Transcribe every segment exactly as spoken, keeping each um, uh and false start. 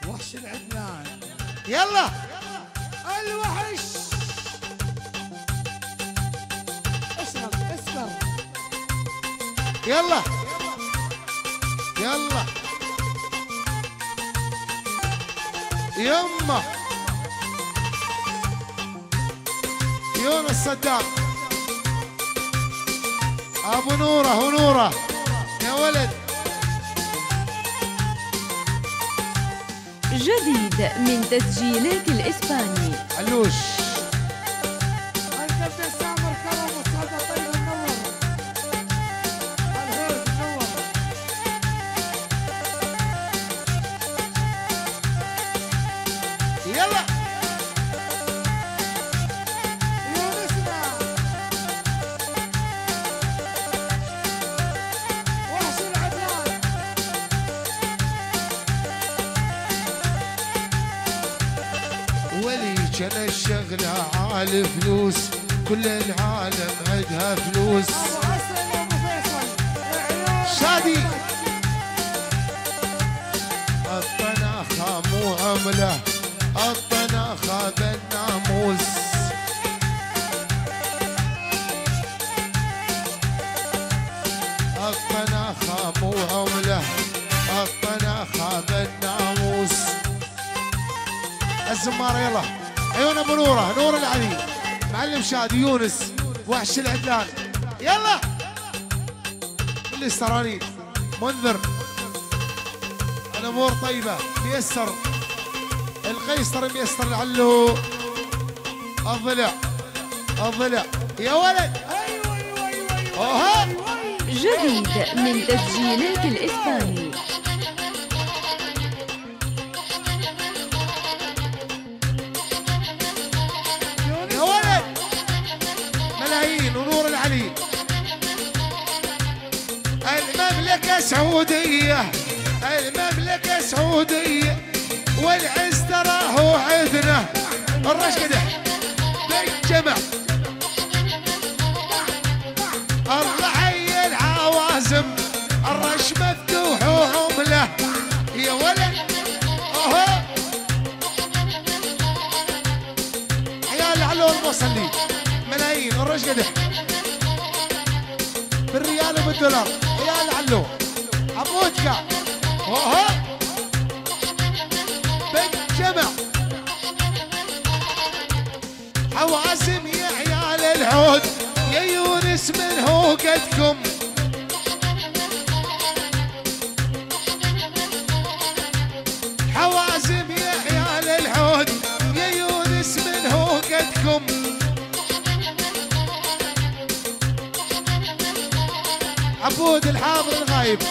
وحش العدنان. يلا الوحش. اشرب اشرب. يلا يلا يما يونس صدام ابو نوره ونوره يا ولد. جديد من تسجيلات الإسباني. علوش الكابتن سامر كرم والصعدة طيب منور. الهيرد منور. يلا يونسنا. وحش العدنان. ولي كان الشغلة عال فلوس، كل العالم عندها فلوس. ابو حسن وابو فيصل. عيال شادي الطناخة مو عملة، الطناخة بالناموس. الطناخة مو عملة، الطناخة بالناموس. الزمارة يلا عيون ابو نوره، نور العلي، معلم شادي، يونس، وحش العدلان. يلا الاسطراني منذر، الامور طيبه، ميسر القيصر، ميسر لعله الضلع الضلع يا ولد. ايوه ايوه ايوه ايوه. اوها جديد من تسجيلات الإسباني. يا ولد ملايين ونور العلي. المملكة سعودية، المملكة سعودية، والعز تراه عدنا. الرش قدح بالجمع، الرعي العوازم، الرش مفتوح وعملة يا ولد. اهو عيال علو المصلي ملايين. الرش قدح بالريال وبالدولار، عيال علو عمودكا. اهو بالجمع حوازم يا عيال العود، يا يونس من هو قدكم. حوازم يا عيال العود، يا يونس من هو قدكم. عبود الحاضر الغايب،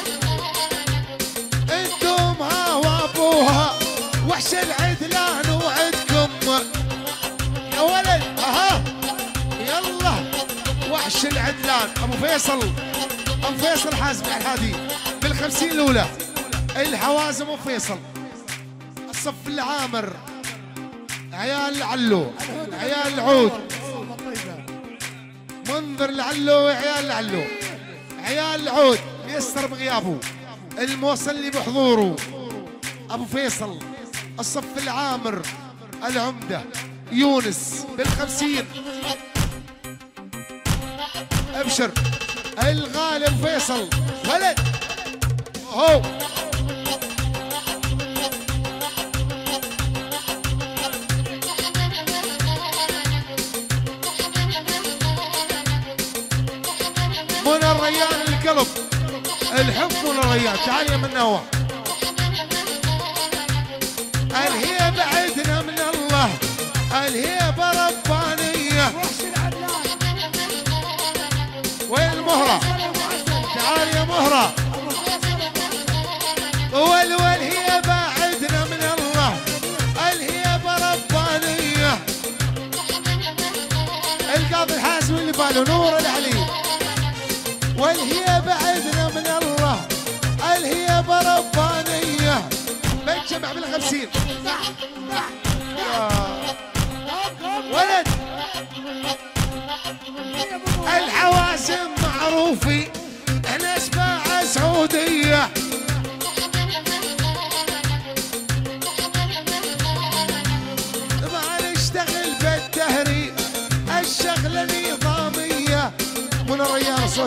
انتم ها وابوها، وحش العدلان وعدكم يا ولد. اها يلا وحش العدلان ابو فيصل، ابو فيصل حازم الحادي بالخمسين الاولى. الحوازم ابو فيصل، الصف العامر، عيال العلو، عيال العود، منذر العلو، عيال العلو، عيال العود، ميسر بغيابه، الموصلي بحضوره، ابو فيصل، الصف العامر، العمده يونس بالخمسين. ابشر الغالب فيصل ولد. هو من الريان القلب، الحب من الريان. تعال يا منوع. الهيبة عدنا من الله، الهيبة ربانية. وحش العدنان. وين المهرة؟ تعال يا مهرة. ابو فيصل وال والهيبة عدنا من الله، الهيبة ربانية. القاضي الحاسم اللي باله نور العلي، والهيبة عدنا من الله، الهيبة ربانية. بنجمع بالخمسين ولد. الحواسم معروفي، احنا اسماء سعودية.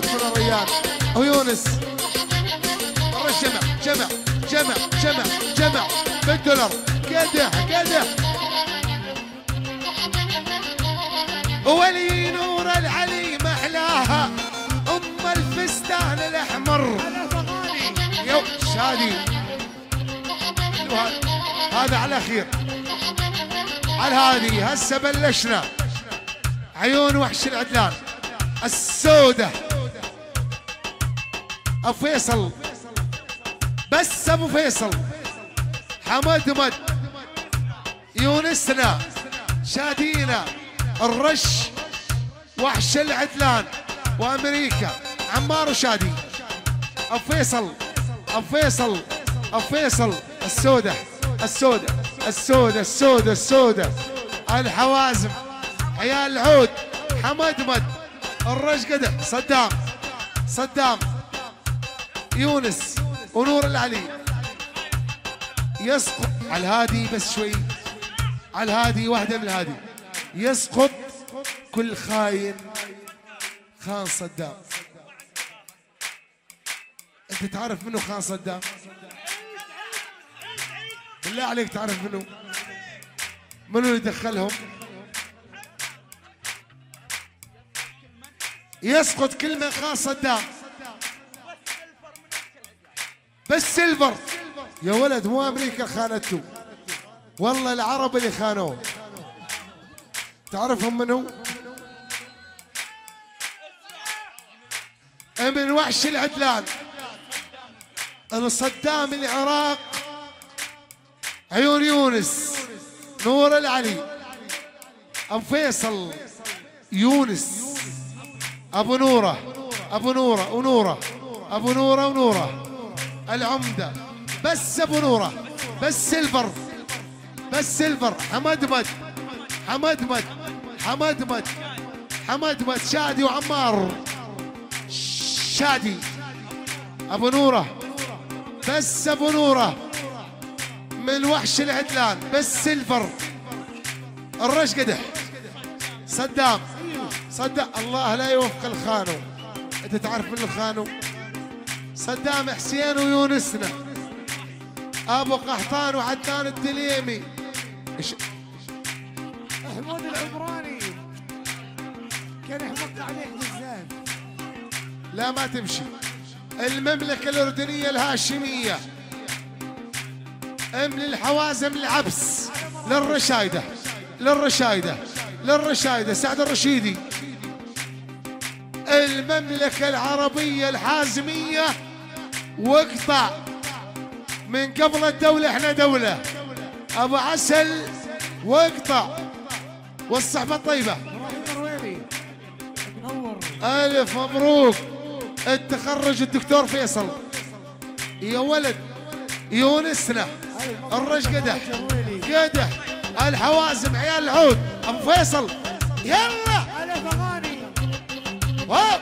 الصوت من الريان ويونس. الرش جمع جمع جمع جمع جمع بالدولار. قدح قدح ولي نور العلي محلاها ام الفستان الاحمر. يو شادي هذا على خير. على هذه هسه بلشنا. عيون وحش العدلان السودة ابو فيصل. بس ابو فيصل حمد مد يونسنا شادينا الرش وحش العدلان وامريكا عمار وشادي. ابو فيصل ابو فيصل ابو فيصل السودة السودة السودة السودة السودة الحوازم عيال العود حمد مد الرش قدح صدام صدام يونس ونور العلي. يسقط على الهادي بس شوي. على الهادي واحدة من الهادي. يسقط كل خاين خان صدام. انت تعرف منه خان صدام؟ بالله عليك تعرف منه؟ منو اللي دخلهم؟ يسقط كلمة خان صدام. بس سيلفر يا ولد مو امريكا خانته، والله العرب اللي خانوه. تعرفهم منو؟ من وحش العدلان الصدام العراق عيون يونس نور العلي ابو فيصل يونس ابو نوره ابو نوره ونوره ابو نوره ونوره العمده. بس ابو نوره بس سيلفر بس سيلفر. حمد مد حمد مد حمد مد حمد مد شادي وعمار. شادي ابو نوره بس ابو نوره من وحش العدلان. بس سيلفر الرش قدح صدام صدام. الله لا يوفق الخانو. انت تعرف من الخانو؟ صدام حسين ويونسنا ابو قحطان وعدنان الدليمي. إش... حمود العمراني كان يحمق عليه جزان. لا ما تمشي. المملكة الأردنية الهاشمية ام للحوازم العبس للرشايدة للرشايدة للرشايدة سعد الرشيدي. المملكة العربية الحازمية واقطع من قبل الدولة احنا دولة. ابو عسل واقطع والصحبة الطيبة. الف مبروك التخرج الدكتور فيصل يا ولد. يونسنا الرش قدح قدح الحوازم عيال العود ابو فيصل. يلا واو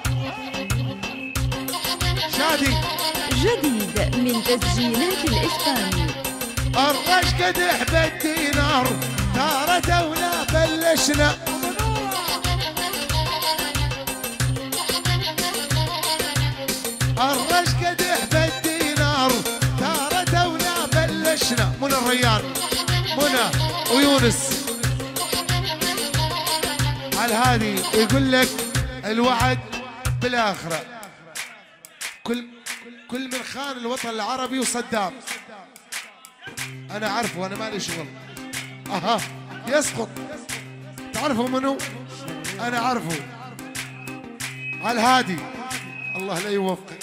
شادي جديد من تسجيلات الإسباني. الرش قدح بالدينار ترى دولة بلشنا. الرش قدح بالدينار ترى دولة بلشنا. منى الريان منى ويونس على هذه يقول لك الوعد بالآخرة. كل كل من خان الوطن العربي وصدام أنا عارفه. أنا مالي شغل. أها يسقط. تعرفوا منو؟ أنا عارفه. على الهادي الله لا يوفقك.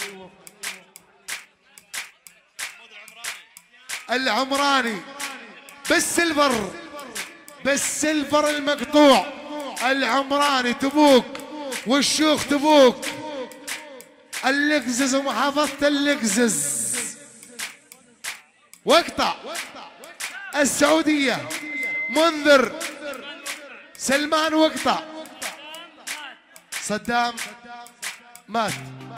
العمراني بالسلفر بالسلفر المقطوع. العمراني تبوك والشيوخ تبوك. اللقزز ومحافظة اللقزز واقطع. السعودية منذر سلمان واقطع. صدام مات.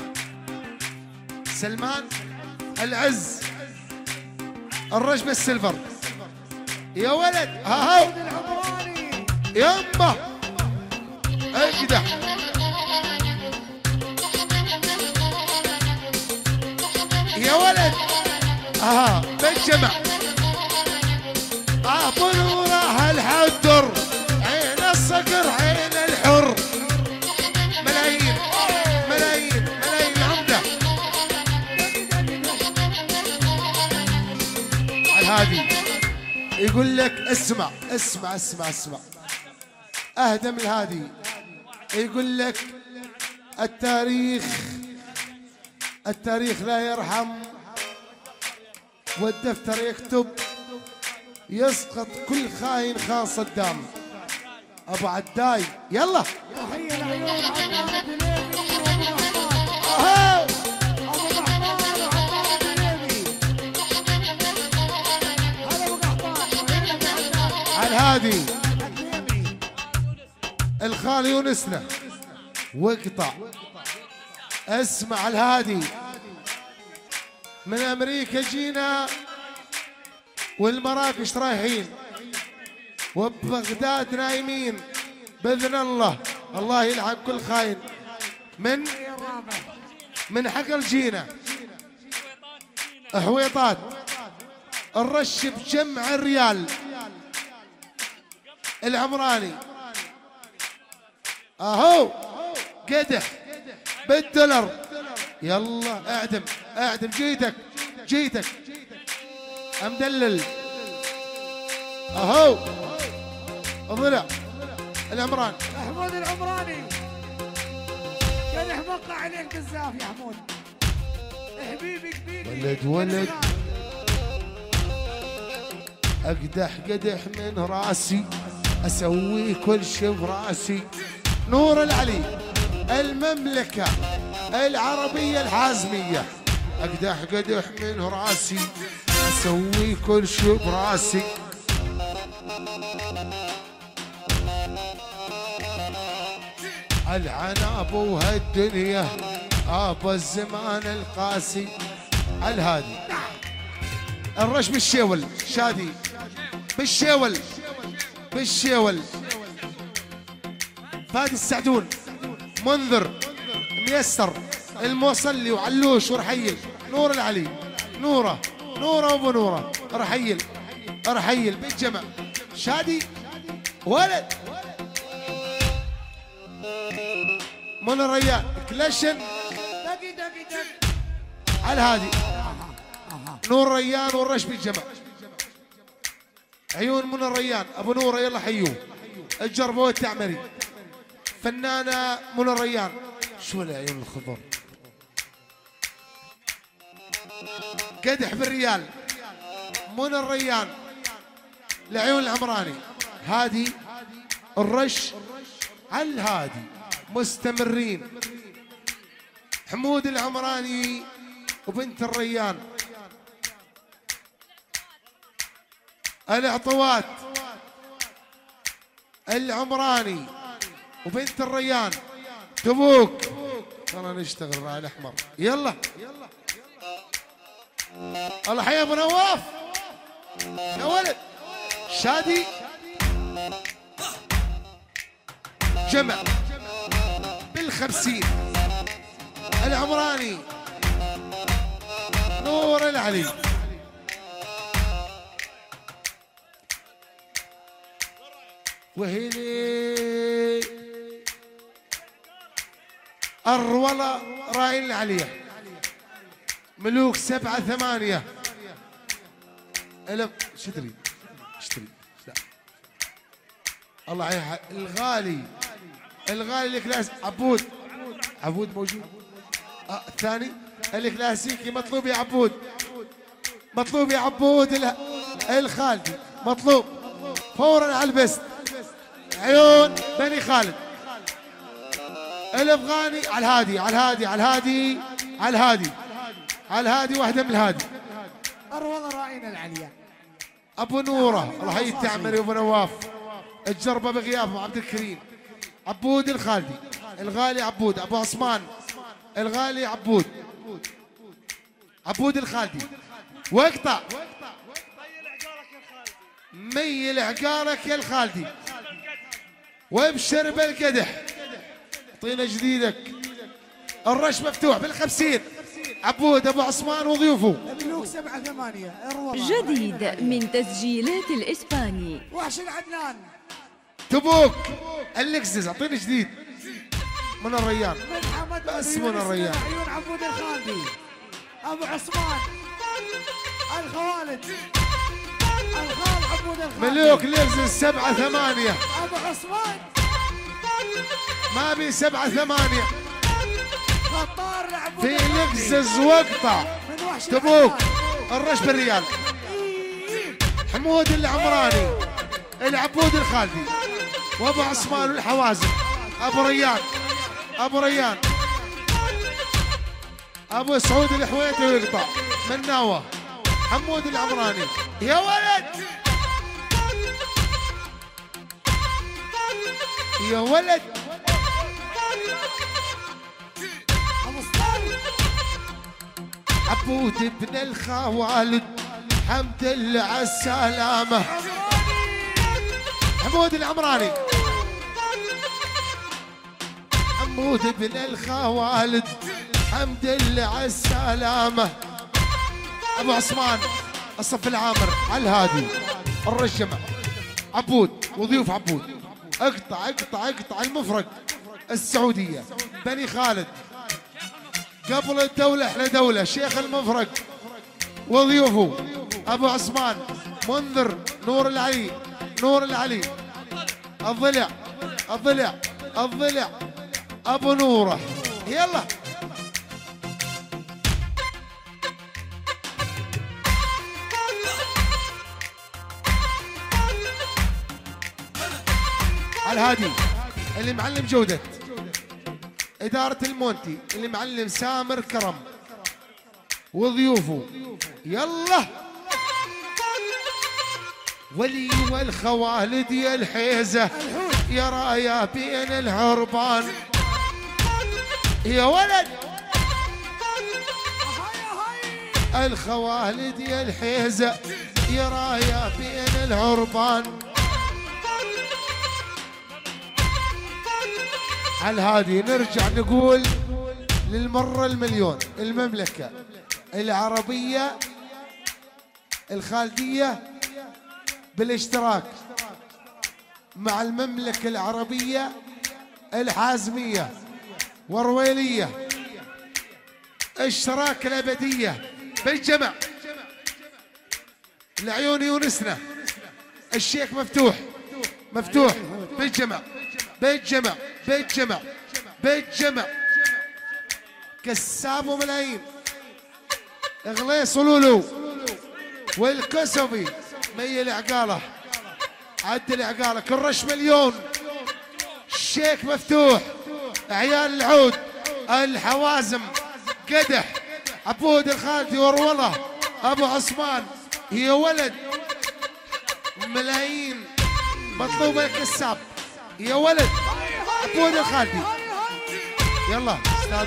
سلمان العز الرش بالسلفر يا ولد. ها هاو يمه اقدح يا ولد اها بالجمع ابو نوره الحدر عين الصقر عين الحر ملايين ملايين ملايين العمده الهادي يقول لك اسمع اسمع اسمع اسمع اهدم الهادي يقول لك التاريخ التاريخ لا يرحم والدفتر يكتب يسقط كل خاين خان صدام ابو عداي يلا تحية العيون عمار دليمي وابو اهو ابو قحطان وعمار دليمي هذا ابو قحطان وهنا ابو عدنان على الهادي الدليمي الخال يونسنا واقطع اسمع الهادي من امريكا جينا والمراكش رايحين وبغداد نايمين باذن الله الله يلعن كل خاين من من حقل جينا حويطات الرش بجمع الريال العمراني اهو قدح بالدولار يلا اعدم اعدم جيتك جيتك امدلل اهو ضلع العمران محمود العمراني كان يحمق عليك بزاف يا حمود حبيبي كبيبي ولد ولد اقدح قدح من راسي اسوي كل شي براسي نور العلي المملكة العربية الحازمية اقدح قدح من راسي اسوي كل شي براسي العن ابو هالدنيا ابو الزمان القاسي الهادي الرش بالشيول شادي بالشيول بالشيول فادي السعدون منذر ميسر الموصلي وعلوش ورحيل نور العلي نوره نوره وابو نوره رحيل رحيل بالجمع شادي ولد من الريان كلاشن دقي دقي دقي على الهادي نور ريان والرش بالجمع عيون من الريان ابو نوره يلا حيوه الجربوه التعمري فنانه من الريان شو العيون الخضر قدح بالريال من الريان العيون العمراني هادي الرش على الهادي مستمرين حمود العمراني وبنت الريان العطوات العمراني وبنت الريان تبوك ترى نشتغل راعي الاحمر يلا الله حيا ابو نواف يا ولد شادي جمع بالخمسين العمراني نور العلي وهني الرولة راين العليا ملوك سبعة ثمانية الم شتري اشتري لا الله عليها الغالي الغالي الكلاس عبود عبود موجود آه الثاني الكلاسيكي مطلوب يا عبود مطلوب يا عبود الخالدي مطلوب فورا على البست عيون بني خالد الافغاني على الهادي على الهادي على الهادي على الهادي على الهادي واحده من الهادي اروض راينا العليا ابو نوره الله يحيي التعمري وابو نواف الجربه بغيابهم عبد الكريم عبود الخالدي الغالي عبود ابو عثمان الغالي عبود عبود الخالدي واقطع ميل عقارك يا الخالدي وابشر بالقدح اعطينا جديدك الرش مفتوح بالخمسين عبود ابو عثمان وضيوفه. ملوك سبعة ثمانية الروضة. جديد من تسجيلات الإسباني. وحش العدنان. تبوك اللكزز اعطيني جديد من الريان. من حمد بس من الريان. عيون عبود الخالدي. ابو عثمان الخوالد. الخال عبود الخالدي. ملوك لكزز سبعة ثمانية. ابو عثمان ما بي سبعة ثمانية. خطار لعبود في الخالدي. لكزز وقطع. من وحش تبوك العدنان. الرش بالريال. حمود العمراني العبود الخالدي وابو عثمان الحوازن. ابو ريان ابو ريان ابو سعود الحويتي ويقطع من ناوه. حمود العمراني يا ولد يا ولد. ابو سطار. عبود ابن الخوالد حمد الله على السلامه. حمود العمراني حمود ابن الخوالد حمد الله على السلامه. ابو عثمان الصف العامر على الهادي الرجمه. عبود وضيوف عبود. اقطع اقطع اقطع المفرق السعوديه بني خالد قبل الدوله احلى دوله. شيخ المفرق وضيوفه ابو عثمان منذر نور العلي نور العلي الضلع الضلع الضلع ابو نوره. يلا على الهادي اللي معلم جودة إدارة المونتي اللي معلم سامر كرم وضيوفه. يلا ولي والخوالد يا الحيزة يا رايا بين الهربان. يا ولد الخوالد يا الحيزة يا رايا بين الهربان. على الهادي نرجع نقول للمرة المليون المملكة العربية الخالدية بالاشتراك مع المملكة العربية الحازمية ورويلية اشتراك الأبدية بالجمع. العيون يونسنا الشيك مفتوح مفتوح بالجمع بالجمع بالجمع بالجمع. كساب وملايين اغليص ولولو والكسفي مي العقاله عد العقاله كرش مليون. الشيك مفتوح عيال العود الحوازم قدح عبود الخالدي وروله ابو عثمان. يا ولد ملايين مطلوبه الكساب. يا ولد عبود الخالدي. يلا استاذ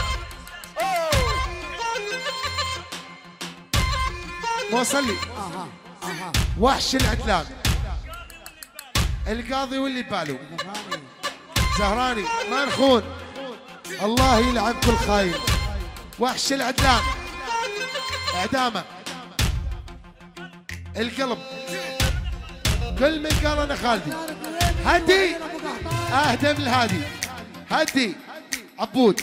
وصل لي. اها اها وحش العدلان القاضي واللي بباله زهراني ما نخون. الله يلعن كل خاين. وحش العدلان اعدامه القلب كل من قال انا خالدي. هدي اهدم الهادي هدي عبود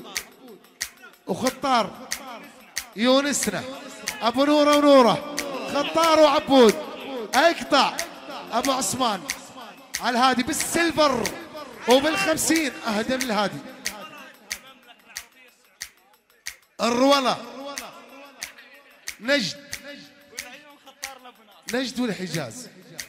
وخطار يونسنا ابو نوره ونوره خطار وعبود. اقطع ابو عثمان على الهادي بالسلفر وبالخمسين اهدم الهادي. الرولة نجد نجد والحجاز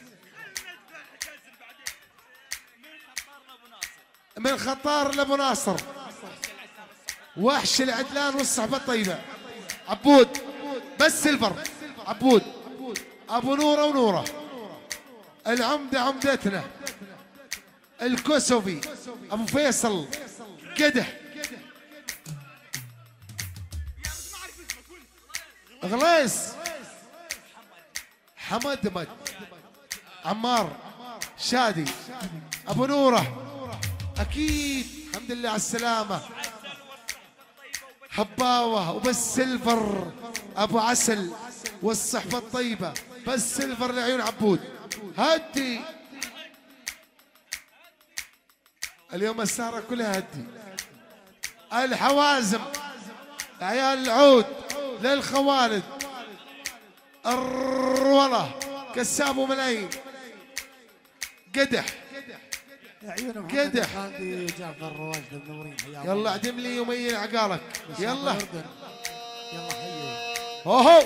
من خطار لابو ناصر. وحش العدلان والصحبة الطيبة عبود بس سيلفر عبود ابو نوره ونوره العمده عمدتنا الكوسوفي ابو فيصل قدح غليس حمد مد عمار شادي ابو نوره اكيد الحمد لله على السلامه. هباوة وبس سيلفر ابو عسل والصحبة الطيبة بس سيلفر لعيون عبود. هدي اليوم السهرة كلها هدي. الحوازم عيال العود للخوالد الرولة كساب وملايين قدح قدح. جعفر رواجد المنورين حياهم. يلا اعدم لي يومين عقالك يلا. يلا حيي. اوهو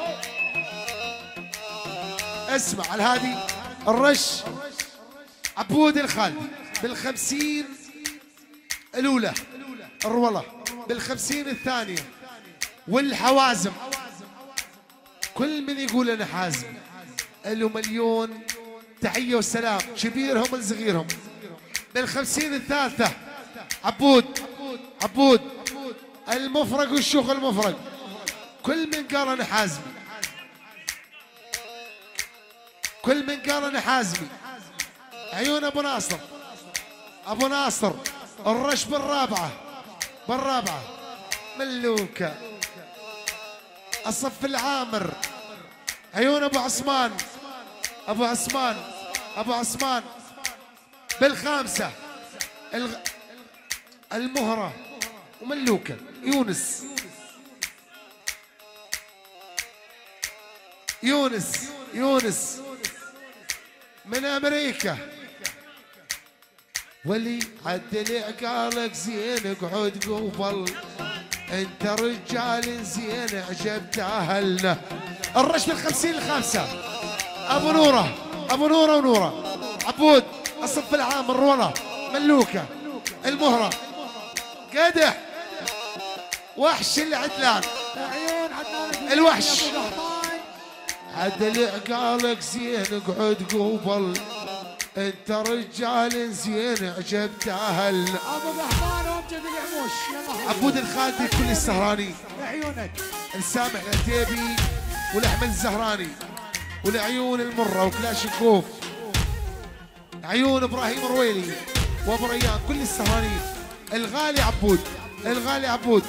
اسمع على الهادي الرش عبود الخالدي بالخمسين الاولى الرولة بالخمسين الثانية والحوازم. كل من يقول انا حازم له مليون تحية وسلام كبيرهم لصغيرهم. بالخمسين الثالثة عبود عبود المفرق والشيوخ المفرق. كل من قال انا حازمي كل من قال انا حازمي. عيون ابو ناصر ابو ناصر الرش بالرابعة بالرابعة ملوكة الصف العامر. عيون ابو عثمان ابو عثمان ابو عثمان بالخامسة الغ... المهرة وملوكة يونس يونس يونس من امريكا. ولي عدل عقالك زين اقعد قوبل انت رجال زين عجبت اهلنا. الرش بالخمسين الخامسة ابو نورة ابو نورة ونورة عبود الصف العام الرولة ملوكة المهرة قدح وحش العدلان عيون عدنان الوحش. عدل عقالك زين اقعد قوبل انت رجال زين عجبت اهلنا. ابو قحطان وامجد العموش. يلا عبود الخالدي كل السهراني عيونك. السامح العتيبي والاحمد الزهراني والعيون المره وكلاشيكوف. عيون ابراهيم رويلي وابو ريان كل السهرانين. الغالي عبود الغالي عبود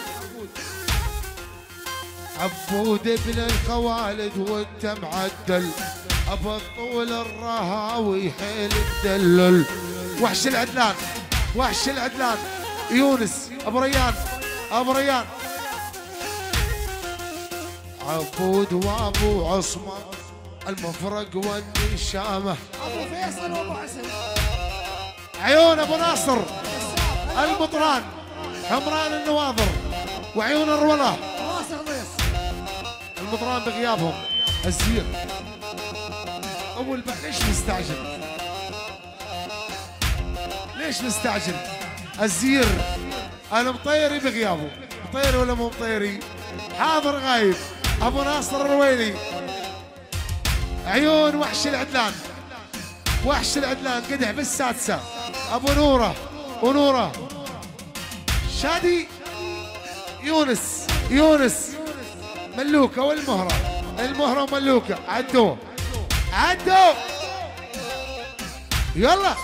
عبود ابن الخوالد وانت معدل ابو الطول الرهاوي حيل الدلل. وحش العدلان وحش العدلان يونس ابو ريان ابو ريان عبود وابو عصمة المفرق والنشامة. ابو فيصل وابو عسل. عيون ابو ناصر المطران حمران النواظر وعيون الرولة راس غضيص. المطران بغيابهم الزير. اول بقى ليش مستعجل ليش مستعجل الزير. المطيري بغيابه مطيري ولا مو مطيري حاضر غايب. ابو ناصر الرويلي. عيون وحش العدلان وحش العدلان قدح بالسادسة ابو نورة ونورة شادي يونس يونس ملوكة والمهرة المهرة وملوكة. عدوا عدوا يلا.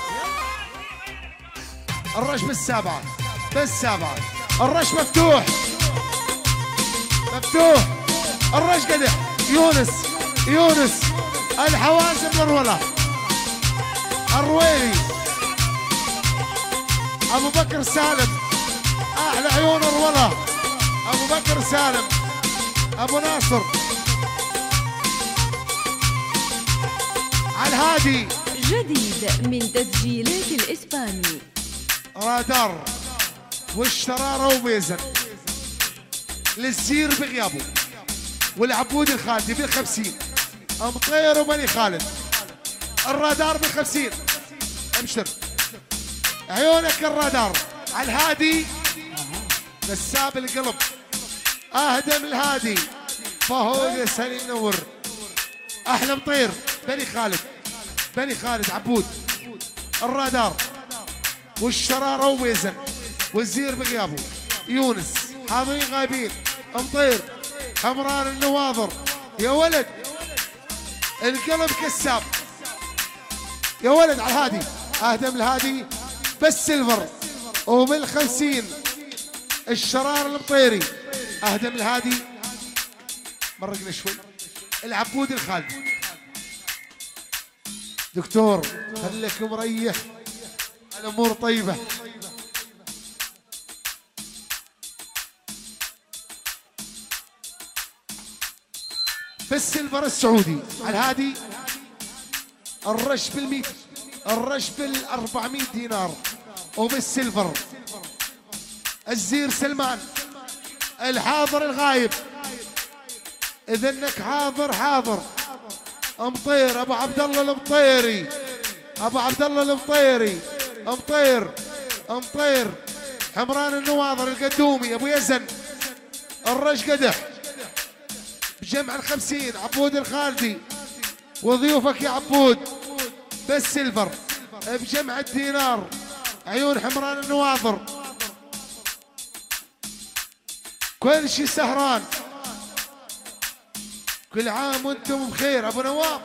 الرش بالسابعة بالسابعة الرش مفتوح مفتوح. الرش قدح يونس يونس الحوازم الرولة الرويلي ابو بكر سالم احلى عيون الرولة ابو بكر سالم ابو ناصر. على الهادي جديد من تسجيلات الإسباني رادار والشرارة وميزن للزير بغيابه والعبود الخالدي بالخمسين. مطير ومني خالد الرادار بالخمسين. ابشر عيونك الرادار. على الهادي نساب القلب اهدم الهادي فهو يسهل ينور. احلى مطير بني خالد بني خالد عبود الرادار والشرارة وميزن والزير بغيابه. يونس حاضرين غايبين. مطير حمران النواظر يا ولد القلب كساب يا ولد. على الهادي اهدم الهادي بس سيلفر وبالخمسين الشرار المطيري اهدم الهادي، مرقنا شوي. العبود الخالدي. دكتور خليك مريح، الامور طيبه. بالسيلفر السعودي على الهادي، الرش بالميت، الرش بالأربعمية دينار. وبالسيلفر الزير سلمان، الحاضر الغايب. إذا انك حاضر حاضر. مطير ابو عبد الله المطيري، ابو عبد الله المطيري، مطير مطير. حمران النواظر القدومي، ابو يزن الرش قدح بجمع الخمسين. عبود الخالدي وضيوفك يا عبود بالسيلفر بجمع الدينار. عيون حمران النواظر، كل شي سهران. كل عام وانتم بخير. ابو نواف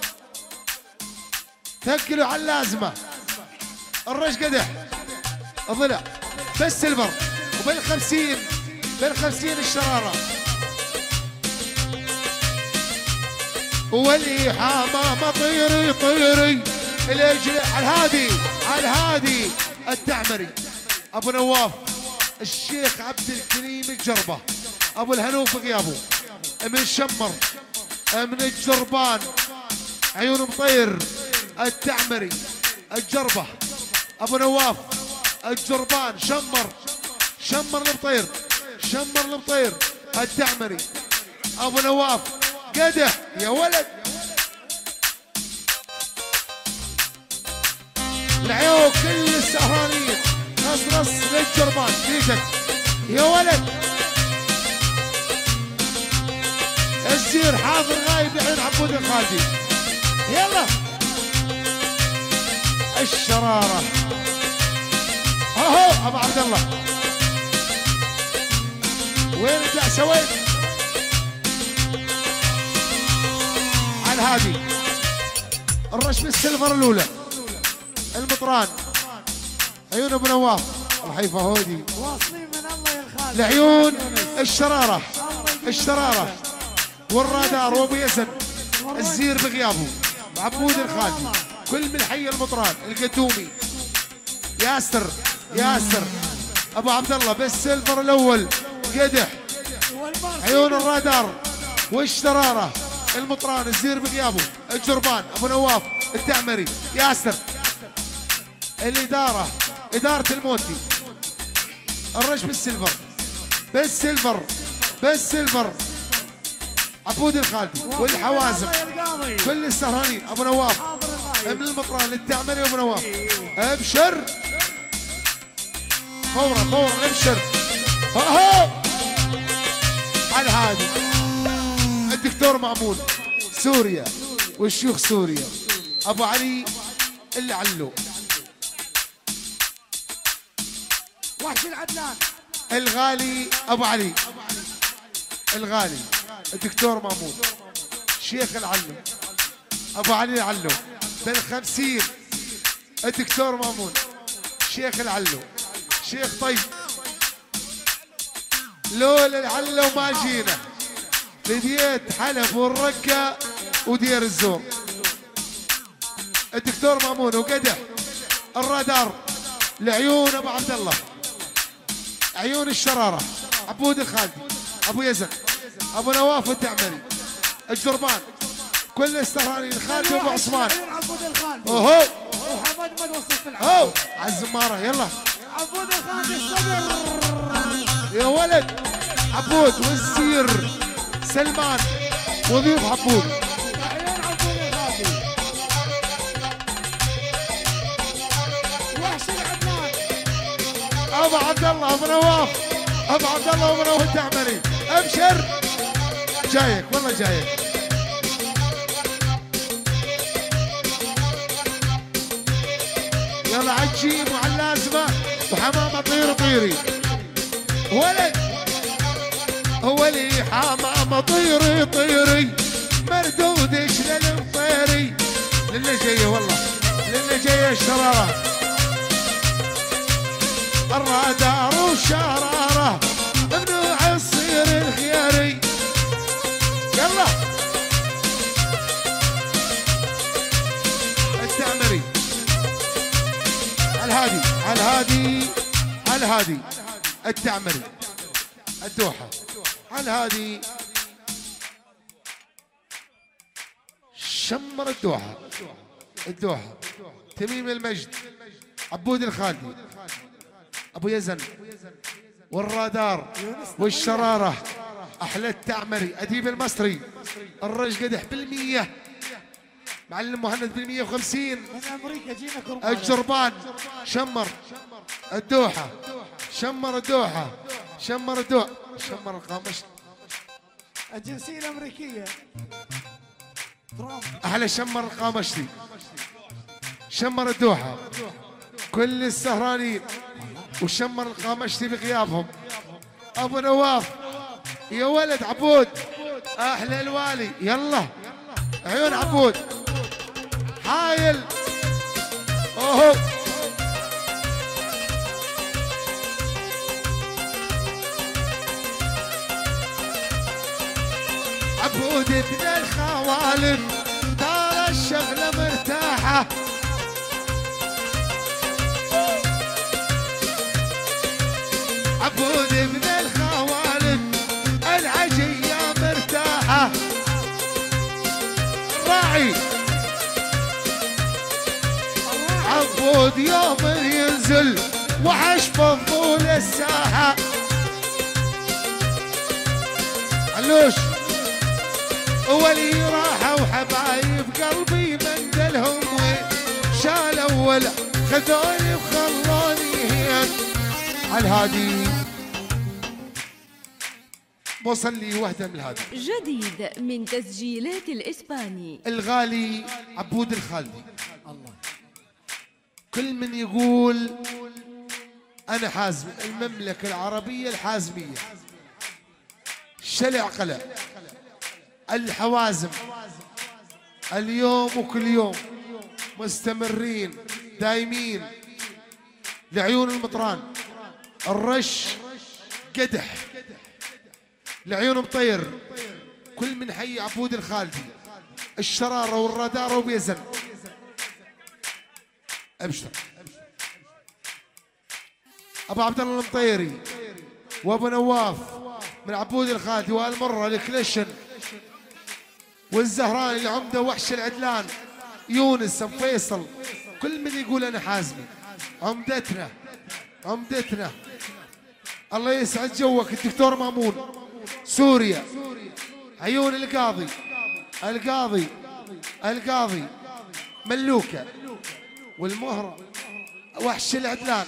ثقلوا على اللازمه. الرش قدح ضلع بالسيلفر وبالخمسين، بالخمسين الشراره. واللي حمامه طيري طيري الاجل على الهادي، على الهادي التعمري. ابو نواف الشيخ عبد الكريم الجربه، ابو الهنوف غيابه من شمر من الجربان. عيون مطير التعمري الجربه. ابو نواف الجربان شمر، شمر المطير، شمر المطير التعمري. ابو نواف قدح يا ولد. العيون كل السهرانين، نص نص للجربان فيك يا ولد. الزير حاضر غايب يعين عبود الخالدي. يلا الشراره اهو ابو عبد الله. وين الدعسه وين؟ على الهادي الرش بالسيلفر الاولى. المطران عيون ابو نواف الحيفه هودي واصلين من الله يا الخالد. العيون الشراره، الشراره والرادار وابو يزن. الزير بغيابه عبود الخالدي. كل من حي المطران القدومي. ياسر ياسر ابو عبد الله بالسيلفر الاول قدح. عيون الرادار والشراره المطران. الزير بغيابه الجربان. ابو نواف التعمري. ياسر الاداره، اداره الموتي. الرش بالسيلفر، بالسيلفر بالسيلفر. عبود الخالدي والحوازم كل السهرانين. ابو نواف من المطران التعمري. ابو نواف ابشر فورا فورا ابشر. اهو على الهادي الدكتور مأمون سوريا والشيوخ سوريا. ابو علي اللي علو. وحش العدنان الغالي ابو علي الغالي الدكتور مأمون شيخ العلو. ابو علي العلو بالخمسين. الدكتور مأمون شيخ العلو، شيخ طيب. لولا العلو ما جينا لديت حلب والركه ودير الزور. الدكتور مأمون وقدح الرادار. لعيون ابو عبد الله، عيون الشراره. عبود الخالدي، ابو يزن، ابو نواف التعمري، الجربان. كل السهرانين. خالد ابو عثمان. عبود الخالدي اوهو وحمد متوسط في العالم. اوه على الزماره. يلا عبود الخالدي الصدر يا ولد. عبود والزير سلمان وضيوف عبود. عيون عبود الخالدي. وحش العدنان ابو عبد الله ابو نواف، ابو عبد الله ابو نواف التعمري. ابشر جايك والله جايك. يلا عجيب وعلى اللازمه وحمامه طير طيري. ولد هو لي حمامه طيري طيري مردود ايش للمطيري. لنا جايه والله، لنا جايه الشراره. الرادار وشراره ممنوع الصير الهادي على الهادي التعمري الدوحة على الهادي شمر الدوحة الدوحة تميم المجد عبود الخالدي ابو يزن والرادار والشرارة احلى التعمري اديب المصري الرج قدح بالمية معلم مهند بالمية وخمسين من امريكا جينا كرمال. الجربان شمر الدوحة شمر الدوحة شمر الدوحة شمر القامش الجنسيه الامريكيه ترامب. احلى شمر القامشتي شمر الدوحة كل السهرانين وشمر القامشتي بغيابهم ابو نواف يا ولد عبود احلى الوالي يلا عيون عبود حايل اوه عبود ابن الخوالد ترى الشغله مرتاحه عبود ابن الخوالد العجيه مرتاحه الراعي عبود يوم ينزل وحش فضول الساحه علوش ولي راحة وحبايب قلبي من دلهم شالوا ولا خذوني وخلوني هيك على الهادي وصل لي وحدة من الهادي جديد من تسجيلات الإسباني. الغالي عبود الخالدي. الله كل من يقول أنا حازمي المملكة العربية الحازمية شلع قلع الحوازم اليوم وكل يوم مستمرين دايمين لعيون المطران الرش قدح لعيون مطير كل من حي عبود الخالدي الشرارة والرادارة وبيزن ابشر ابو عبد الله المطيري وابو نواف من عبود الخالدي والمرة الكليشن والزهراني العمده وحش العدلان يونس ام فيصل كل من يقول انا حازمي عمدتنا عمدتنا الله يسعد جوك الدكتور مامون سوريا عيون القاضي القاضي القاضي ملوكه والمهره وحش العدلان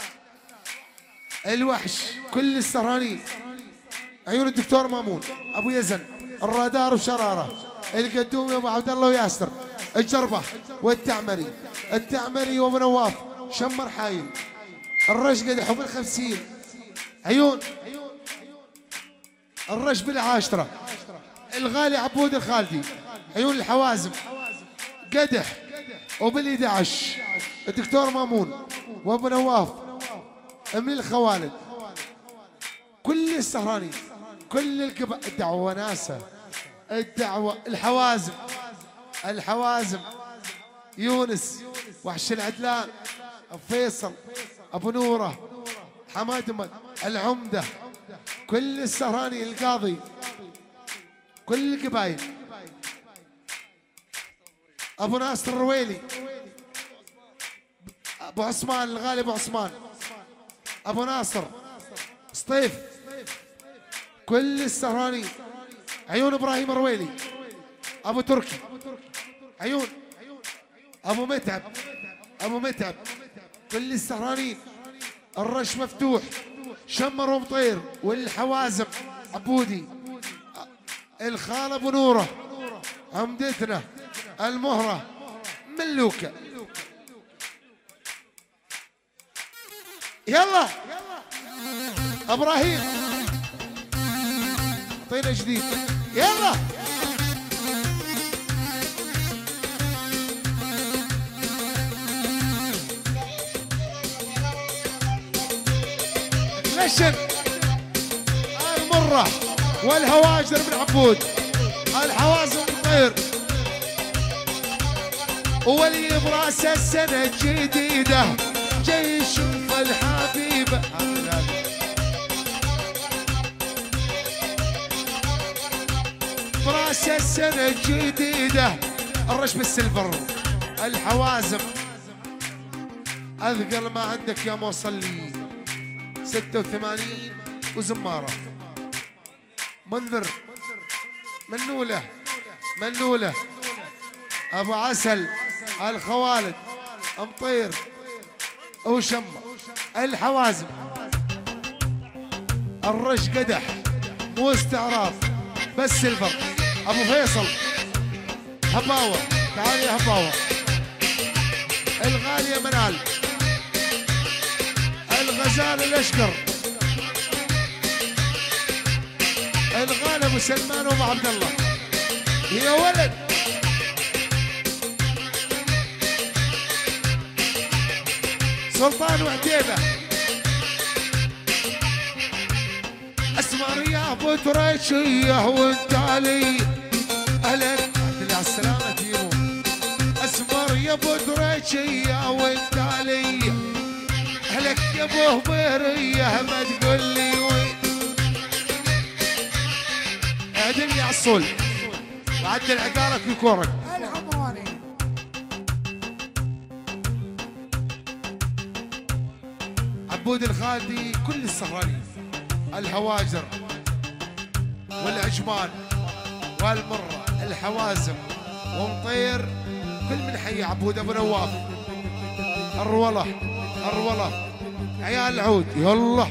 الوحش كل السهرانين عيون الدكتور مامون ابو يزن الرادار وشراره القدوم يا ابو عبد الله وياسر الجربه والتعمري التعمري وابو نواف شمر حايل الرش قدح بالخمسين عيون الرش بالعاشره الغالي عبود الخالدي عيون الحوازم قدح وبال11 الدكتور مامون وابو نواف من الخوالد كل السهراني كل الكبا الدعوه وناسه الدعوه الحوازم الحوازم يونس وحش العدلان فيصل ابو نوره حماد مد العمده كل السهراني القاضي كل القبايل ابو ناصر الرويلي ابو عثمان الغالي ابو عثمان ابو ناصر سطيف كل السهراني عيون ابراهيم الرويلي ابو تركي عيون ابو متعب ابو متعب كل السهرانين الرش مفتوح شمر ومطير والحوازم عبودي الخال ابو نوره عمدتنا المهره ملوكه يلا ابراهيم اعطينا جديد يلا نشر المره والهواجر من عبود الحوازن طير وولي براسه السنه الجديده جيش الحبيبة براس السنة الجديدة الرش بالسلفر الحوازم أذكر ما عندك يا موصلي ستة وثمانين وزمارة منذر منولة منولة أبو عسل الخوالد مطير وشمة الحوازم الرش قدح مو استعراض بس سلفر أبو فيصل هباوة تعال يا هباوة الغالية منال الغزال الأشقر الغالي أبو سلمان وأبو عبد الله يا ولد سلطان وعتيبة اسمر يا ابو تريشيه وانت علي اهلا على السلامة تيمو اسمر يا ابو تريشيه وانت علي اهلك يا ابو هبيريه ما تقول لي وين اعدل لي على الصول وعدل عقالك وكورك الحمواني عبود الخالدي كل السهراني الهواجر والعجمان والمرة الحوازم ومطير كل من حي عبود ابو نواف الرولة الرولة عيال العود يلا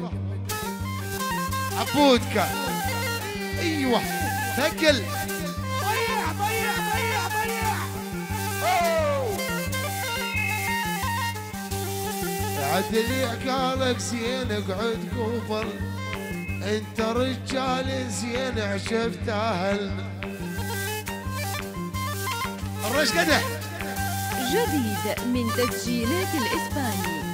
عبودك ايوه ثقل ضيع ضيع ضيع ضيع عدلي عقالك زين اقعد كوفر انت رجال زين عشفت اهلنا الرش قدح جديد من تسجيلات الإسباني.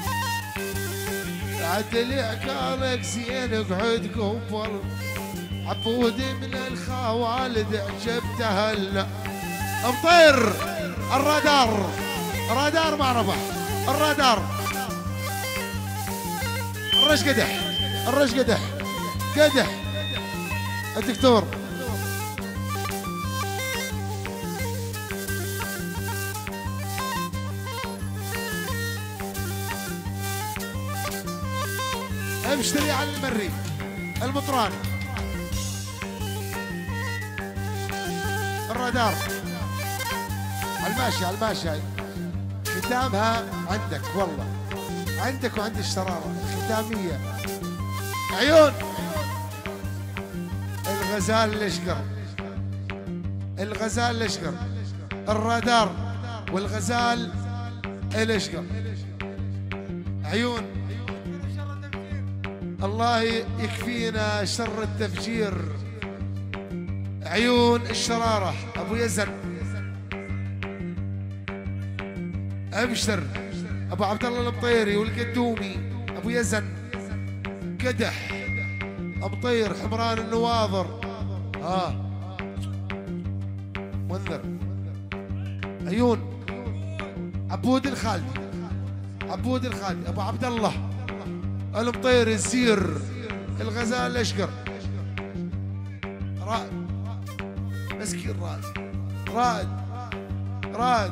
عدلي عقالك زين اقعد كوفر عبود من الخوالد عجبت اهلنا مطير الرادار رادار ما ربح الرادار الرش قدح الرش قدح قدح الدكتور امشتري على المري المطران الرادار الماشي الماشي ختامها عندك والله عندك وعند الشرارة ختامية عيون الغزال الاشقر الغزال الاشقر الرادار والغزال الاشقر عيون الله يكفينا شر التفجير عيون الشرارة ابو يزن ابشر ابو عبد الله المطيري والقدومي ابو يزن قدح مطير حمران النواظر ها منذر عيون عبود الخالدي عبود الخالدي ابو عبد الله المطير الزير الغزال الاشقر رائد مسكين رائد رائد رائد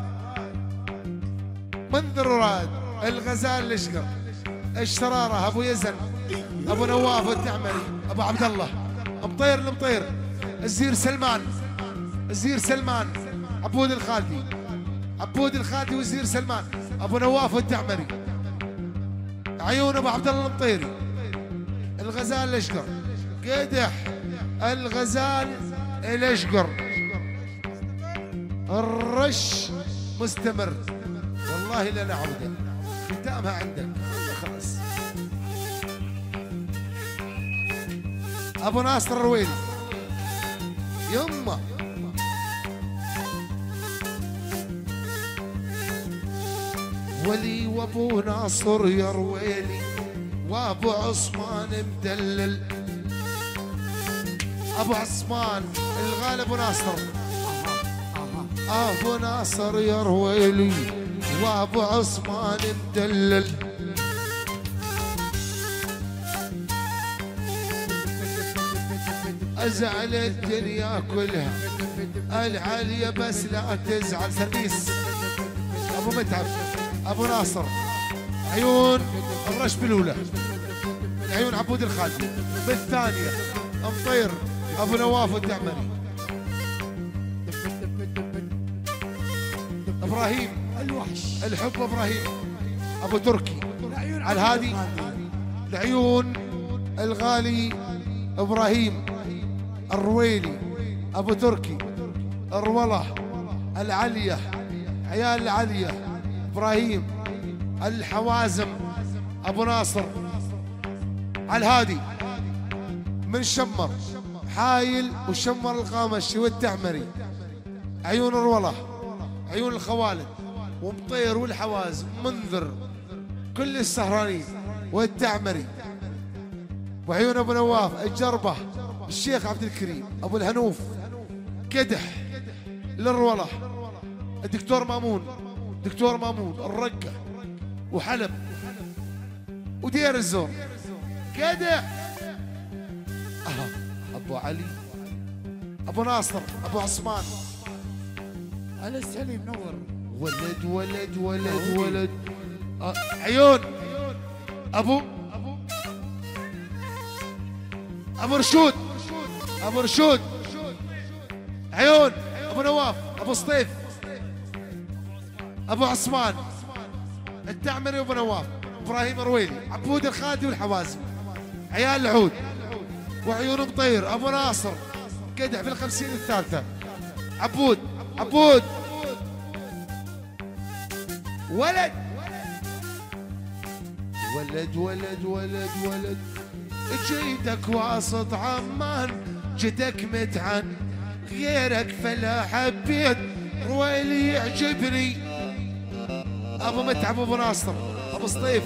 منذر رائد الغزال الاشقر الشرارة ابو يزن ابو نواف التعمري ابو عبد الله مطير المطير الزير سلمان الزير سلمان عبود الخالدي عبود الخالدي والزير سلمان ابو نواف التعمري عيون ابو عبد الله المطيري الغزال الاشقر قدح الغزال الاشقر الرش مستمر والله لنا عودة ختامها عندك خلاص ابو ناصر الرويلي يمه ولي وابو ناصر يا رويلي وابو عثمان مدلل ابو عثمان الغالي ابو ناصر ابو ناصر يا رويلي وابو عثمان مدلل ازعل الدنيا كلها العالية بس لا تزعل. سرديس ابو متعب ابو ناصر عيون الرشب الاولى عيون عبود الخالدي بالثانية مطير ابو نواف الدعمري ابراهيم الوحش الحب ابراهيم ابو تركي على الهادي العيون الغالي ابراهيم الرويلي ابو تركي الروله العليه عيال العليه ابراهيم الحوازم ابو ناصر على الهادي من شمر حايل وشمر القامشي والتعمري عيون الروله عيون الخوالد ومطير والحوازم منذر كل السهرانين والتعمري وعيون ابو نواف الجربه الشيخ عبد الكريم ابو الهنوف كدح للروله الدكتور مامون دكتور مامون الرقه وحلب ودير الزور كدح آه. ابو علي ابو ناصر ابو عثمان على السليم نور ولد ولد ولد ولد آه. عيون ابو ابو رشود ابو رشود عيون ابو نواف ابو سطيف ابو عثمان التعمري وابو نواف ابراهيم رويلي عبود الخادي والحوازم عيال العود وعيون مطير ابو ناصر قدح في الخمسين الثالثة عبود عبود ولد ولد ولد ولد ولد جيتك واسط عمان جدك متعن غيرك فلا حبيت رويلي يعجبني ابو متعب ابو ناصر ابو سطيف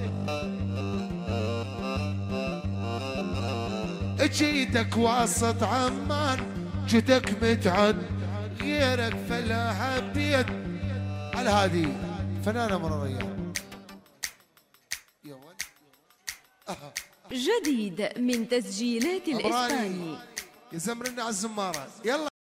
جيتك واسط عمان جدك متعن غيرك فلا حبيت. على هذه فنانة من الريان يا ولد أه. جديد من تسجيلات الإسباني يزمرنا على الزمارات يلا.